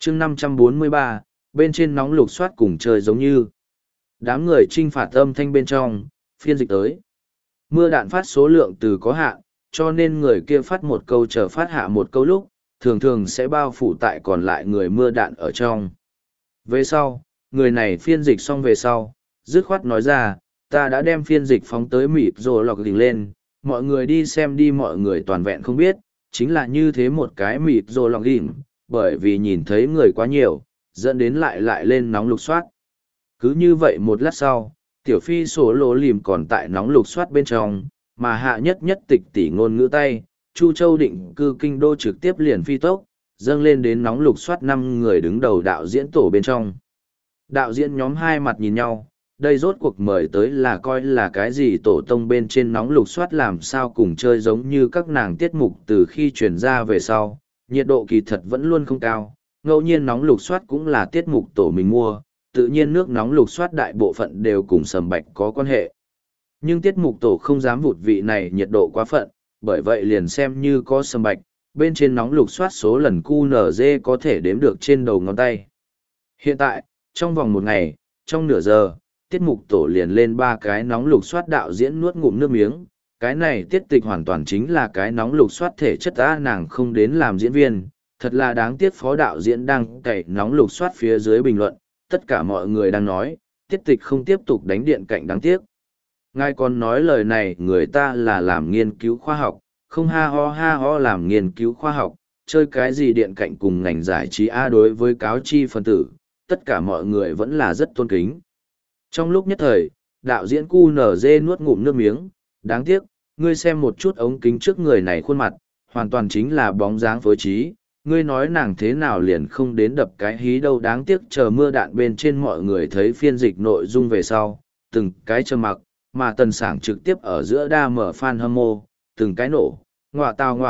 chương 543, bên trên nóng lục soát cùng chơi giống như. Đám người trinh phạt âm thanh bên trong, phiên dịch tới. Mưa đạn phát số lượng từ có hạn, cho nên người kia phát một câu chờ phát hạ một câu lúc, thường thường sẽ bao phủ tại còn lại người mưa đạn ở trong. Về sau, người này phiên dịch xong về sau, dứt khoát nói ra, ta đã đem phiên dịch phóng tới mịt rồi lọc đỉnh lên, mọi người đi xem đi, mọi người toàn vẹn không biết, chính là như thế một cái mịt rồi lọc đỉnh, bởi vì nhìn thấy người quá nhiều, dẫn đến lại lên nóng lục soát. Cứ như vậy một lát sau, tiểu phi sổ lỗ lìm còn tại nóng lục soát bên trong, mà hạ nhất nhất tịch tỷ ngôn ngữ tay, Chu Châu định cư kinh đô trực tiếp liền phi tốc, dâng lên đến nóng lục soát 5 người đứng đầu đạo diễn tổ bên trong. Đạo diễn nhóm hai mặt nhìn nhau, đây rốt cuộc mời tới là coi là cái gì tổ tông bên trên nóng lục soát làm sao cùng chơi giống như các nàng tiết mục từ khi truyền ra về sau, nhiệt độ kỳ thật vẫn luôn không cao, ngẫu nhiên nóng lục soát cũng là tiết mục tổ mình mua, tự nhiên nước nóng lục soát đại bộ phận đều cùng Sầm Bạch có quan hệ. Nhưng tiết mục tổ không dám vụt vị này nhiệt độ quá phận, bởi vậy liền xem như có Sầm Bạch, bên trên nóng lục soát số lần QNZ có thể đếm được trên đầu ngón tay. Hiện tại, trong vòng một ngày, trong nửa giờ, tiết mục tổ liền lên 3 cái nóng lục soát đạo diễn nuốt ngụm nước miếng. Cái này tiết tịch hoàn toàn chính là cái nóng lục soát thể chất nàng không đến làm diễn viên, thật là đáng tiếc phó đạo diễn đang cày nóng lục soát phía dưới bình luận, tất cả mọi người đang nói, tiết tịch không tiếp tục đánh điện cạnh đáng tiếc. Ngài còn nói lời này người ta là làm nghiên cứu khoa học, không ha ho làm nghiên cứu khoa học, chơi cái gì điện cạnh cùng ngành giải trí đối với cáo chi phân tử, tất cả mọi người vẫn là rất tôn kính. Trong lúc nhất thời, đạo diễn QNZ nuốt ngụm nước miếng, đáng tiếc, ngươi xem một chút ống kính trước người này khuôn mặt, hoàn toàn chính là bóng dáng phối trí, ngươi nói nàng thế nào liền không đến đập cái hí đâu, đáng tiếc chờ mưa đạn bên trên mọi người thấy phiên dịch nội dung về sau, từng cái trầm mặc, mà tần sảng trực tiếp ở giữa đa mở fan hâm mộ, từng cái nổ, ngọa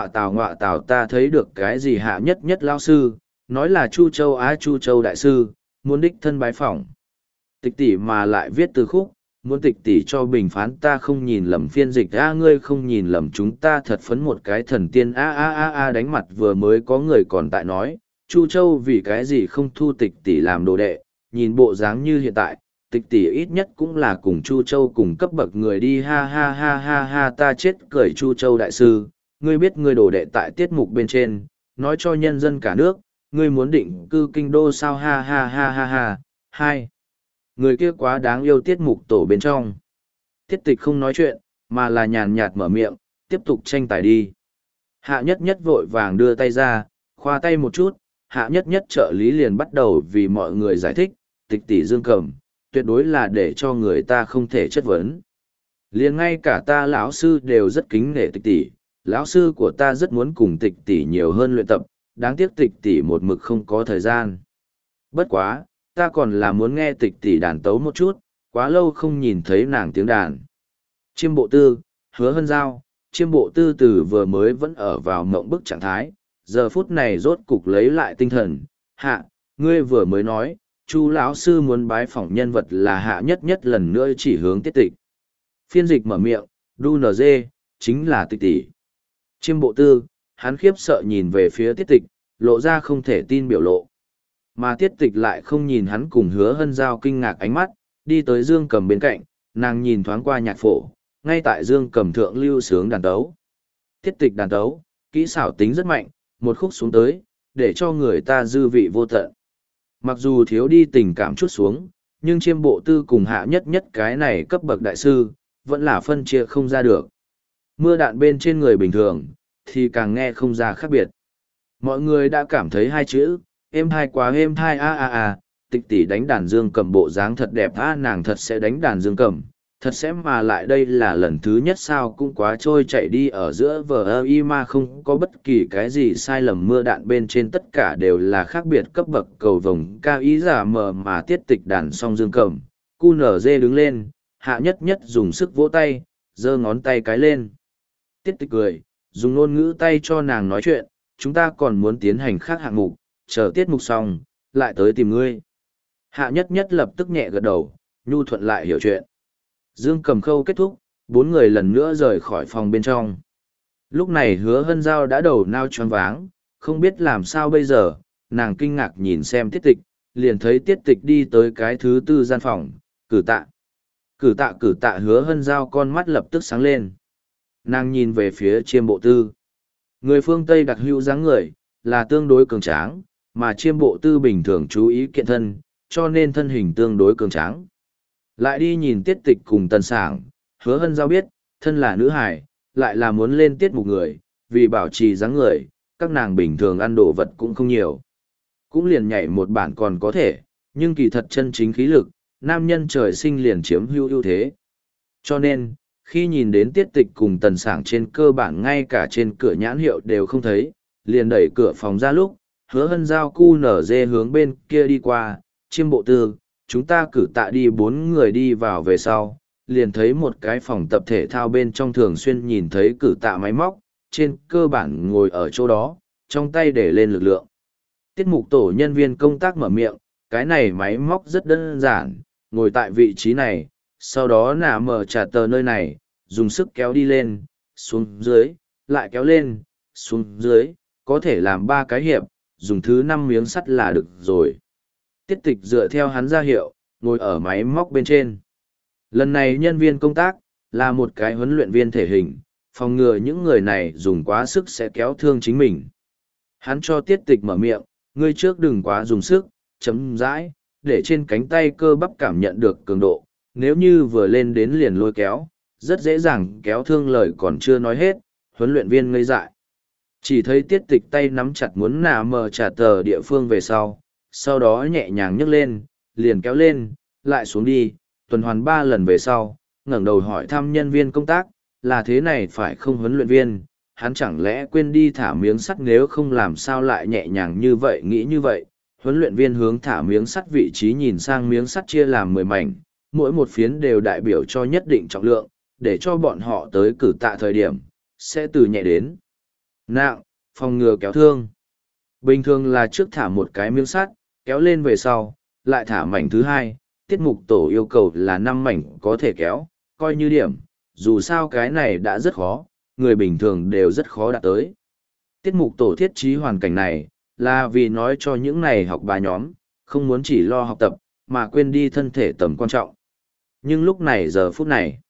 tào ta thấy được cái gì hạ nhất nhất lao sư, nói là Chu Châu đại sư, muốn đích thân bái phỏng. Tịch tỷ mà lại viết từ khúc, muốn tịch tỷ cho bình phán ta không nhìn lầm phiên dịch ngươi không nhìn lầm chúng ta thật phấn một cái thần tiên đánh mặt vừa mới có người còn tại nói, Chu Châu vì cái gì không thu tịch tỷ làm đồ đệ, nhìn bộ dáng như hiện tại, tịch tỷ ít nhất cũng là cùng Chu Châu cùng cấp bậc người đi ha ta chết cười Chu Châu đại sư, ngươi biết ngươi đồ đệ tại tiết mục bên trên, nói cho nhân dân cả nước, ngươi muốn định cư kinh đô sao ha. Hai. Người kia quá đáng yêu tiết mục tổ bên trong. Tiết tịch không nói chuyện, mà là nhàn nhạt mở miệng, tiếp tục tranh tài đi. Hạ nhất nhất vội vàng đưa tay ra, khoa tay một chút, hạ nhất nhất trợ lý liền bắt đầu vì mọi người giải thích, tịch tỷ Dương Cầm, tuyệt đối là để cho người ta không thể chất vấn. Liền ngay cả ta lão sư đều rất kính nể tịch tỷ, lão sư của ta rất muốn cùng tịch tỷ nhiều hơn luyện tập, đáng tiếc tịch tỷ một mực không có thời gian. Bất quá, ta còn là muốn nghe tịch tỷ đàn tấu một chút, quá lâu không nhìn thấy nàng tiếng đàn. Chiêm bộ tư, Hứa Hân Giao, chiêm bộ tư từ vừa mới vẫn ở vào mộng bức trạng thái, giờ phút này rốt cục lấy lại tinh thần. Hạ, ngươi vừa mới nói, Chu lão sư muốn bái phỏng nhân vật là hạ nhất nhất lần nữa chỉ hướng tiết tịch. Phiên dịch mở miệng, đu nz, chính là tịch tỷ. Chiêm bộ tư, hắn khiếp sợ nhìn về phía tiết tịch, lộ ra không thể tin biểu lộ. Mà tiết tịch lại không nhìn hắn cùng Hứa Hân Giao kinh ngạc ánh mắt, đi tới Dương Cầm bên cạnh, nàng nhìn thoáng qua nhạc phổ, ngay tại Dương Cầm thượng lưu sướng đàn tấu. Tiết tịch đàn tấu, kỹ xảo tính rất mạnh, một khúc xuống tới, để cho người ta dư vị vô tận. Mặc dù thiếu đi tình cảm chút xuống, nhưng chiêm bộ tư cùng hạ nhất nhất cái này cấp bậc đại sư, vẫn là phân chia không ra được. Mưa đạn bên trên người bình thường, thì càng nghe không ra khác biệt. Mọi người đã cảm thấy hai chữ, êm hai quá êm hai tịch tỷ đánh đàn dương cầm bộ dáng thật đẹp nàng thật sẽ đánh đàn dương cầm, thật sẽ mà lại đây là lần thứ nhất sao cũng quá trôi chạy đi ở giữa vờ mà không có bất kỳ cái gì sai lầm mưa đạn bên trên tất cả đều là khác biệt cấp bậc cầu vồng cao ý giả mờ mà tiết tịch đàn xong dương cầm, QNZ đứng lên, hạ nhất nhất dùng sức vỗ tay, giơ ngón tay cái lên. Tiết tịch cười, dùng ngôn ngữ tay cho nàng nói chuyện, chúng ta còn muốn tiến hành khác hạng mục, chờ tiết mục xong, lại tới tìm ngươi. Hạ nhất nhất lập tức nhẹ gật đầu, nhu thuận lại hiểu chuyện. Dương Cầm khâu kết thúc, 4 người lần nữa rời khỏi phòng bên trong. Lúc này Hứa Hân Giao đã đầu nao choáng váng, không biết làm sao bây giờ, nàng kinh ngạc nhìn xem tiết tịch, liền thấy tiết tịch đi tới cái thứ tư gian phòng, cử tạ. Cử tạ Hứa Hân Giao con mắt lập tức sáng lên. Nàng nhìn về phía Chiêm Bộ Tư. Người phương Tây đặc hữu dáng người, là tương đối cường tráng, mà Chiêm Bộ Tư bình thường chú ý kiện thân, cho nên thân hình tương đối cường tráng. Lại đi nhìn tiết tịch cùng Tần Sảng, Hứa Hân Giao biết, thân là nữ hài, lại là muốn lên tiết mục người, vì bảo trì dáng người, các nàng bình thường ăn đồ vật cũng không nhiều. Cũng liền nhảy một bản còn có thể, nhưng kỳ thật chân chính khí lực, nam nhân trời sinh liền chiếm ưu thế. Cho nên, khi nhìn đến tiết tịch cùng Tần Sảng trên cơ bản ngay cả trên cửa nhãn hiệu đều không thấy, liền đẩy cửa phòng ra lúc, Hứa Hân Giao cu nở dê hướng bên kia đi qua, Chiêm Bộ Tư, chúng ta cử tạ đi 4 người đi vào về sau, liền thấy một cái phòng tập thể thao bên trong thường xuyên nhìn thấy cử tạ máy móc, trên cơ bản ngồi ở chỗ đó, trong tay để lên lực lượng. Tiết mục tổ nhân viên công tác mở miệng, cái này máy móc rất đơn giản, ngồi tại vị trí này, sau đó nả mở trả tờ nơi này, dùng sức kéo đi lên, xuống dưới, lại kéo lên, xuống dưới, có thể làm 3 cái hiệp, dùng thứ 5 miếng sắt là được rồi. Tiết tịch dựa theo hắn ra hiệu, ngồi ở máy móc bên trên. Lần này nhân viên công tác, là một cái huấn luyện viên thể hình, phòng ngừa những người này dùng quá sức sẽ kéo thương chính mình. Hắn cho tiết tịch mở miệng, ngươi trước đừng quá dùng sức, chấm dãi, để trên cánh tay cơ bắp cảm nhận được cường độ, nếu như vừa lên đến liền lôi kéo, rất dễ dàng kéo thương lời còn chưa nói hết, huấn luyện viên ngây dại. Chỉ thấy tiết tịch tay nắm chặt muốn nà mờ trả tờ địa phương về sau đó nhẹ nhàng nhấc lên, liền kéo lên, lại xuống đi, tuần hoàn 3 lần về sau, ngẩng đầu hỏi thăm nhân viên công tác, là thế này phải không huấn luyện viên, hắn chẳng lẽ quên đi thả miếng sắt nếu không làm sao lại nhẹ nhàng như vậy nghĩ như vậy. Huấn luyện viên hướng thả miếng sắt vị trí nhìn sang miếng sắt chia làm 10 mảnh, mỗi một phiến đều đại biểu cho nhất định trọng lượng, để cho bọn họ tới cử tạ thời điểm, sẽ từ nhẹ đến nặng, phòng ngừa kéo thương. Bình thường là trước thả một cái miếng sắt, kéo lên về sau, lại thả mảnh thứ hai, tiết mục tổ yêu cầu là 5 mảnh có thể kéo, coi như điểm, dù sao cái này đã rất khó, người bình thường đều rất khó đạt tới. Tiết mục tổ thiết trí hoàn cảnh này, là vì nói cho những này học bà nhóm, không muốn chỉ lo học tập, mà quên đi thân thể tầm quan trọng. Nhưng lúc này giờ phút này,